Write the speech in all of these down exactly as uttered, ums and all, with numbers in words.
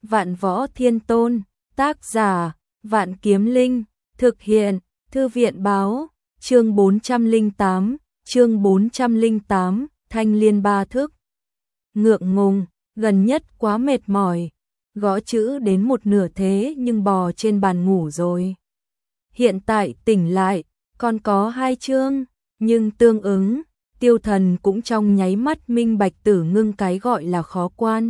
Vạn Võ Thiên Tôn, tác giả, Vạn Kiếm Linh, thực hiện, Thư viện báo, chương bốn trăm lẻ tám, chương bốn trăm lẻ tám, Thanh Liên ba thức. Ngượng ngùng, gần nhất quá mệt mỏi, gõ chữ đến một nửa thế nhưng bò trên bàn ngủ rồi. Hiện tại tỉnh lại, còn có hai chương, nhưng tương ứng, Tiêu Thần cũng trong nháy mắt minh bạch Tử Ngưng cái gọi là khó quan.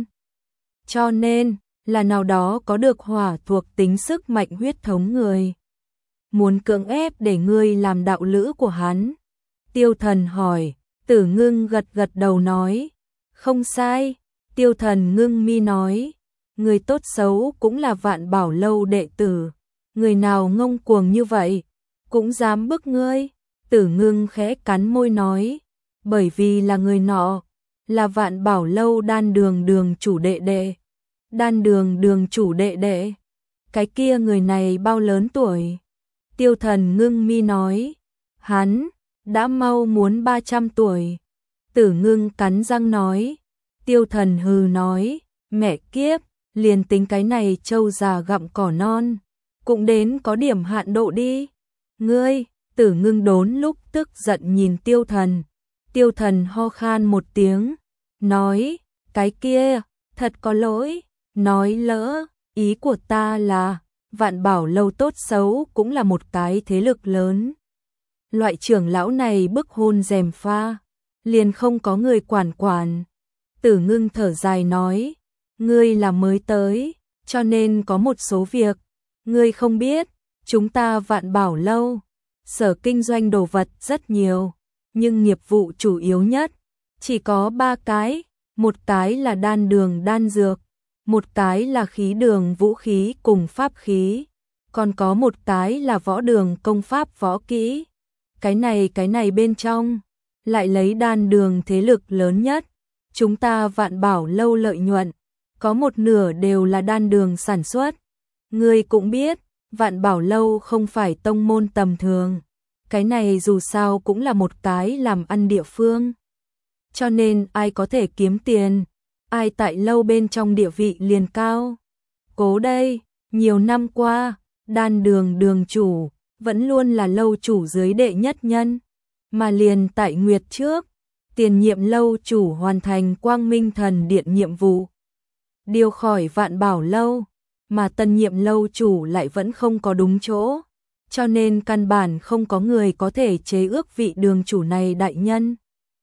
Cho nên, là nào đó có được hỏa thuộc tính sức mạnh huyết thống người. Muốn cưỡng ép để ngươi làm đạo lữ của hắn. Tiêu Thần hỏi, Tử Ngưng gật gật đầu nói, không sai. Tiêu Thần ngưng mi nói, người tốt xấu cũng là Vạn Bảo Lâu đệ tử, người nào ngông cuồng như vậy, cũng dám bức ngươi. Tử Ngưng khẽ cắn môi nói, bởi vì là người nọ, là Vạn Bảo Lâu Đan Đường đường chủ đệ đệ. Đan Đường đường chủ đệ đệ, cái kia người này bao lớn tuổi? Tiêu Thần ngưng mi nói, hắn đã mau muốn ba trăm tuổi. Tử Ngưng cắn răng nói. Tiêu Thần hừ nói, mẹ kiếp, liền tính cái này trâu già gặm cỏ non, cũng đến có điểm hạn độ đi. Ngươi, Tử Ngưng đốn lúc tức giận nhìn Tiêu Thần. Tiêu Thần ho khan một tiếng, nói, cái kia, thật có lỗi, nói lỡ, ý của ta là, Vạn Bảo Lâu tốt xấu cũng là một cái thế lực lớn. Loại trưởng lão này bức hôn rèm pha, liền không có người quản quản. Tử Ngưng thở dài nói, ngươi là mới tới, cho nên có một số việc, ngươi không biết, chúng ta Vạn Bảo Lâu, sở kinh doanh đồ vật rất nhiều, nhưng nghiệp vụ chủ yếu nhất, chỉ có ba cái, một cái là đan đường đan dược, một cái là khí đường vũ khí cùng pháp khí, còn có một cái là võ đường công pháp võ kỹ. Cái này cái này bên trong, lại lấy đan đường thế lực lớn nhất. Chúng ta Vạn Bảo Lâu lợi nhuận, có một nửa đều là đan đường sản xuất. Ngươi cũng biết, Vạn Bảo Lâu không phải tông môn tầm thường. Cái này dù sao cũng là một cái làm ăn địa phương. Cho nên ai có thể kiếm tiền, ai tại lâu bên trong địa vị liền cao. Cố đây, nhiều năm qua, đan đường đường chủ, vẫn luôn là lâu chủ dưới đệ nhất nhân. Mà liền tại Nguyệt trước, tiền nhiệm lâu chủ hoàn thành Quang Minh Thần Điện nhiệm vụ, điều khỏi Vạn Bảo Lâu, mà tân nhiệm lâu chủ lại vẫn không có đúng chỗ, cho nên căn bản không có người có thể chế ước vị đường chủ này đại nhân.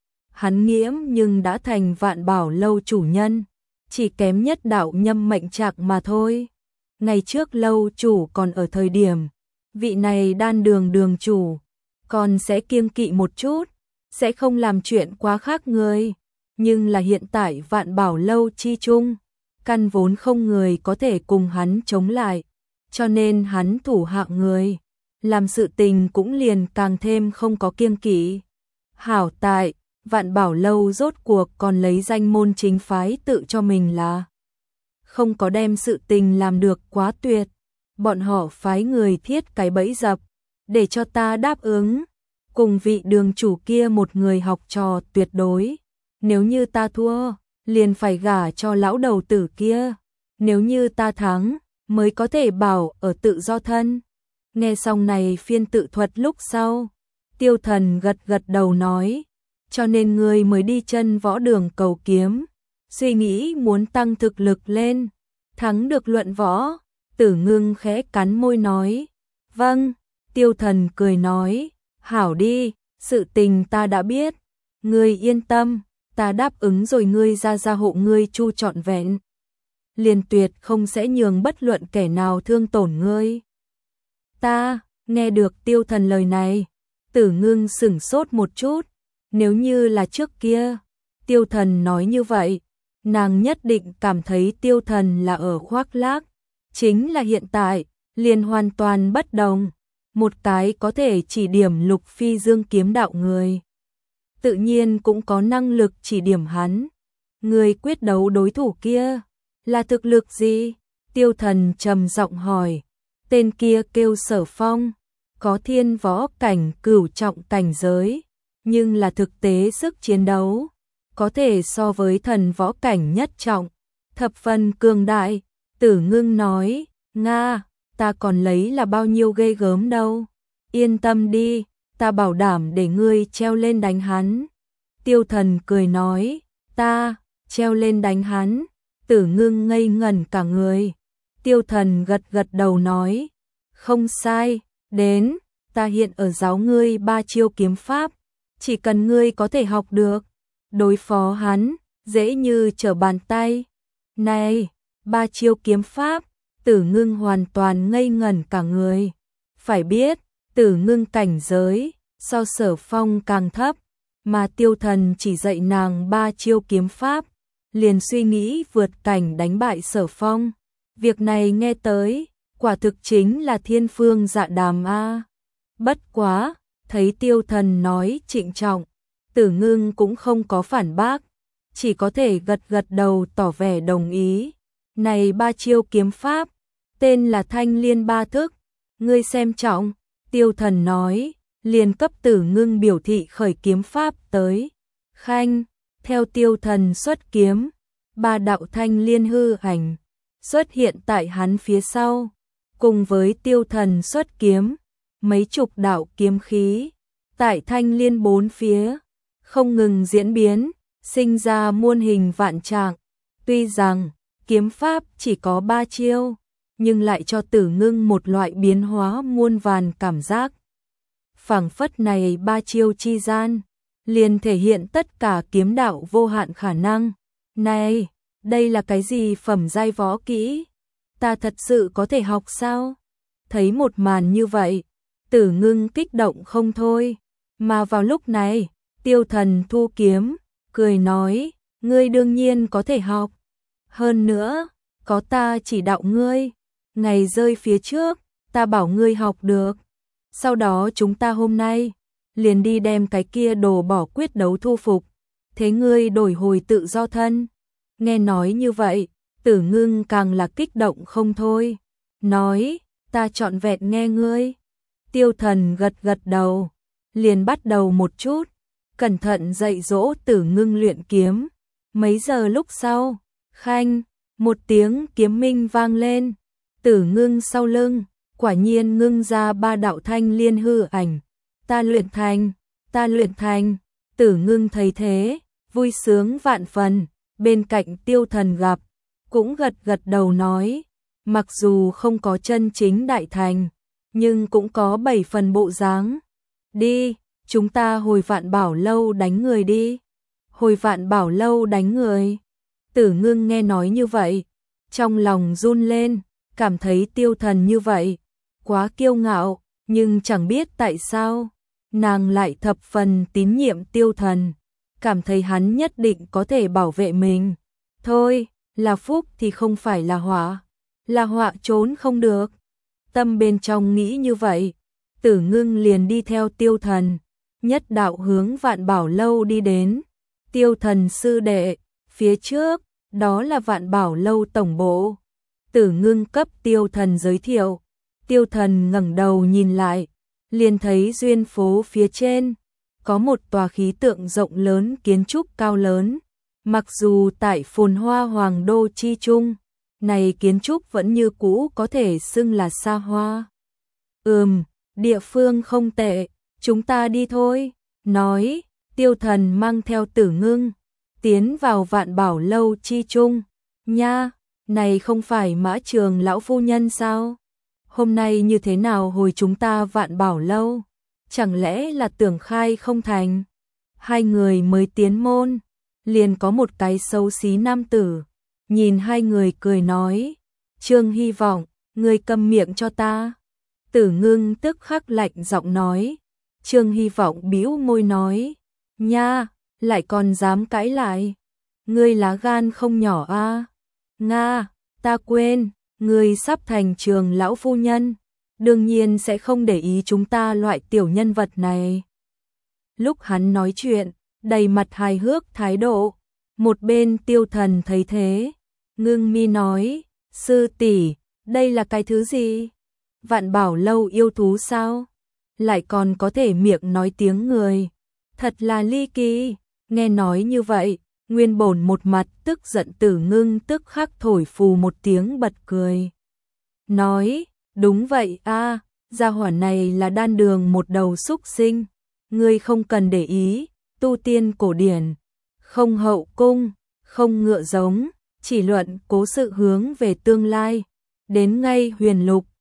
Hắn nghiễm nhưng đã thành Vạn Bảo Lâu chủ nhân, chỉ kém nhất đạo nhâm mệnh trạc mà thôi. Ngày trước lâu chủ còn ở thời điểm, vị này đan đường đường chủ, còn sẽ kiêng kỵ một chút, sẽ không làm chuyện quá khác người. Nhưng là hiện tại Vạn Bảo Lâu chi chung, căn vốn không người có thể cùng hắn chống lại, cho nên hắn thủ hạ người, làm sự tình cũng liền càng thêm không có kiêng kỵ. Hảo tại, Vạn Bảo Lâu rốt cuộc còn lấy danh môn chính phái tự cho mình là không có đem sự tình làm được quá tuyệt. Bọn họ phái người thiết cái bẫy dập, để cho ta đáp ứng, cùng vị đường chủ kia một người học trò tuyệt đối. Nếu như ta thua, liền phải gả cho lão đầu tử kia. Nếu như ta thắng, mới có thể bảo ở tự do thân. Nghe xong này phiên tự thuật lúc sau, Tiêu Thần gật gật đầu nói, cho nên ngươi mới đi chân võ đường cầu kiếm, suy nghĩ muốn tăng thực lực lên, thắng được luận võ. Tử Ngưng khẽ cắn môi nói, vâng. Tiêu Thần cười nói, hảo đi, sự tình ta đã biết, ngươi yên tâm, ta đáp ứng rồi, ngươi ra gia hộ ngươi chu trọn vẹn, liền tuyệt không sẽ nhường bất luận kẻ nào thương tổn ngươi. Ta, nghe được Tiêu Thần lời này, Tử Ngưng sửng sốt một chút. Nếu như là trước kia, Tiêu Thần nói như vậy, nàng nhất định cảm thấy Tiêu Thần là ở khoác lác. Chính là hiện tại, liền hoàn toàn bất đồng. Một cái có thể chỉ điểm Lục Phi Dương kiếm đạo người, tự nhiên cũng có năng lực chỉ điểm hắn. Người quyết đấu đối thủ kia, là thực lực gì? Tiêu Thần trầm giọng hỏi. Tên kia kêu Sở Phong, có thiên võ cảnh cửu trọng cảnh giới, nhưng là thực tế sức chiến đấu, có thể so với thần võ cảnh nhất trọng, thập phần cường đại. Tử Ngưng nói, Nga, ta còn lấy là bao nhiêu ghê gớm đâu. Yên tâm đi, ta bảo đảm để ngươi treo lên đánh hắn. Tiêu Thần cười nói, ta, treo lên đánh hắn. Tử Ngưng ngây ngẩn cả người. Tiêu Thần gật gật đầu nói, không sai, đến, ta hiện ở giáo ngươi ba chiêu kiếm pháp, chỉ cần ngươi có thể học được, đối phó hắn, dễ như trở bàn tay. Này, ba chiêu kiếm pháp, Tử Ngưng hoàn toàn ngây ngẩn cả người. Phải biết, Tử Ngưng cảnh giới, so Sở Phong càng thấp, mà Tiêu Thần chỉ dạy nàng ba chiêu kiếm pháp, liền suy nghĩ vượt cảnh đánh bại Sở Phong. Việc này nghe tới, quả thực chính là thiên phương dạ đàm a. Bất quá, thấy Tiêu Thần nói trịnh trọng, Tử Ngưng cũng không có phản bác, chỉ có thể gật gật đầu tỏ vẻ đồng ý. Này ba chiêu kiếm pháp, tên là Thanh Liên Ba Thức, ngươi xem trọng. Tiêu Thần nói, liền cấp Tử Ngưng biểu thị khởi kiếm pháp tới. Khanh, theo Tiêu Thần xuất kiếm, ba đạo thanh liên hư ảnh xuất hiện tại hắn phía sau, cùng với Tiêu Thần xuất kiếm, mấy chục đạo kiếm khí tại thanh liên bốn phía không ngừng diễn biến, sinh ra muôn hình vạn trạng. Tuy rằng kiếm pháp chỉ có ba chiêu, nhưng lại cho Tử Ngưng một loại biến hóa muôn vàn cảm giác. Phảng phất này ba chiêu chi gian, liền thể hiện tất cả kiếm đạo vô hạn khả năng. Này, đây là cái gì phẩm giai võ kỹ? Ta thật sự có thể học sao? Thấy một màn như vậy, Tử Ngưng kích động không thôi. Mà vào lúc này, Tiêu Thần thu kiếm, cười nói, ngươi đương nhiên có thể học. Hơn nữa, có ta chỉ đạo ngươi, ngày rơi phía trước, ta bảo ngươi học được. Sau đó chúng ta hôm nay, liền đi đem cái kia đồ bỏ quyết đấu thu phục, thế ngươi đổi hồi tự do thân. Nghe nói như vậy, Tử Ngưng càng là kích động không thôi. Nói, ta trọn vẹn nghe ngươi. Tiêu Thần gật gật đầu, liền bắt đầu một chút, cẩn thận dạy dỗ Tử Ngưng luyện kiếm. Mấy giờ lúc sau, khanh, một tiếng kiếm minh vang lên, Tử Ngưng sau lưng, quả nhiên ngưng ra ba đạo thanh liên hư ảnh. Ta luyện thành, ta luyện thành. Tử Ngưng thấy thế, vui sướng vạn phần. Bên cạnh Tiêu Thần gặp, cũng gật gật đầu nói, mặc dù không có chân chính đại thành, nhưng cũng có bảy phần bộ dáng. Đi, chúng ta hồi Vạn Bảo Lâu đánh người đi. Hồi Vạn Bảo Lâu đánh người. Tử Ngưng nghe nói như vậy, trong lòng run lên, cảm thấy Tiêu Thần như vậy, quá kiêu ngạo, nhưng chẳng biết tại sao, nàng lại thập phần tín nhiệm Tiêu Thần, cảm thấy hắn nhất định có thể bảo vệ mình. Thôi, là phúc thì không phải là họa, là họa trốn không được. Tâm bên trong nghĩ như vậy, Tử Ngưng liền đi theo Tiêu Thần, nhất đạo hướng Vạn Bảo Lâu đi đến. Tiêu Thần sư đệ, phía trước, đó là Vạn Bảo Lâu tổng bộ. Tử Ngưng cấp Tiêu Thần giới thiệu. Tiêu Thần ngẩng đầu nhìn lại, liền thấy duyên phố phía trên, có một tòa khí tượng rộng lớn kiến trúc cao lớn. Mặc dù tại phồn hoa hoàng đô chi trung, này kiến trúc vẫn như cũ có thể xưng là xa hoa. Ừm, địa phương không tệ, chúng ta đi thôi. Nói, Tiêu Thần mang theo Tử Ngưng, tiến vào Vạn Bảo Lâu chi trung. Nha, này không phải Mã Trường lão phu nhân sao? Hôm nay như thế nào hồi chúng ta Vạn Bảo Lâu? Chẳng lẽ là tưởng khai không thành? Hai người mới tiến môn, liền có một cái xấu xí nam tử, nhìn hai người cười nói, Trương Hy Vọng, ngươi câm miệng cho ta. Tử Ngưng tức khắc lạnh giọng nói. Trương Hy Vọng bĩu môi nói, nha, lại còn dám cãi lại, ngươi lá gan không nhỏ a. À? Nga, ta quên, ngươi sắp thành Trường lão phu nhân, đương nhiên sẽ không để ý chúng ta loại tiểu nhân vật này. Lúc hắn nói chuyện, đầy mặt hài hước thái độ, một bên Tiêu Thần thấy thế, ngưng mi nói, sư tỷ, đây là cái thứ gì? Vạn Bảo Lâu yêu thú sao? Lại còn có thể miệng nói tiếng người, thật là ly kỳ. Nghe nói như vậy, Nguyên Bổn một mặt tức giận Tử Ngưng tức khắc thổi phù một tiếng bật cười. Nói, đúng vậy a, gia hỏa này là đan đường một đầu súc sinh, ngươi không cần để ý, tu tiên cổ điển, không hậu cung, không ngựa giống, chỉ luận cố sự hướng về tương lai, đến ngay huyền lục,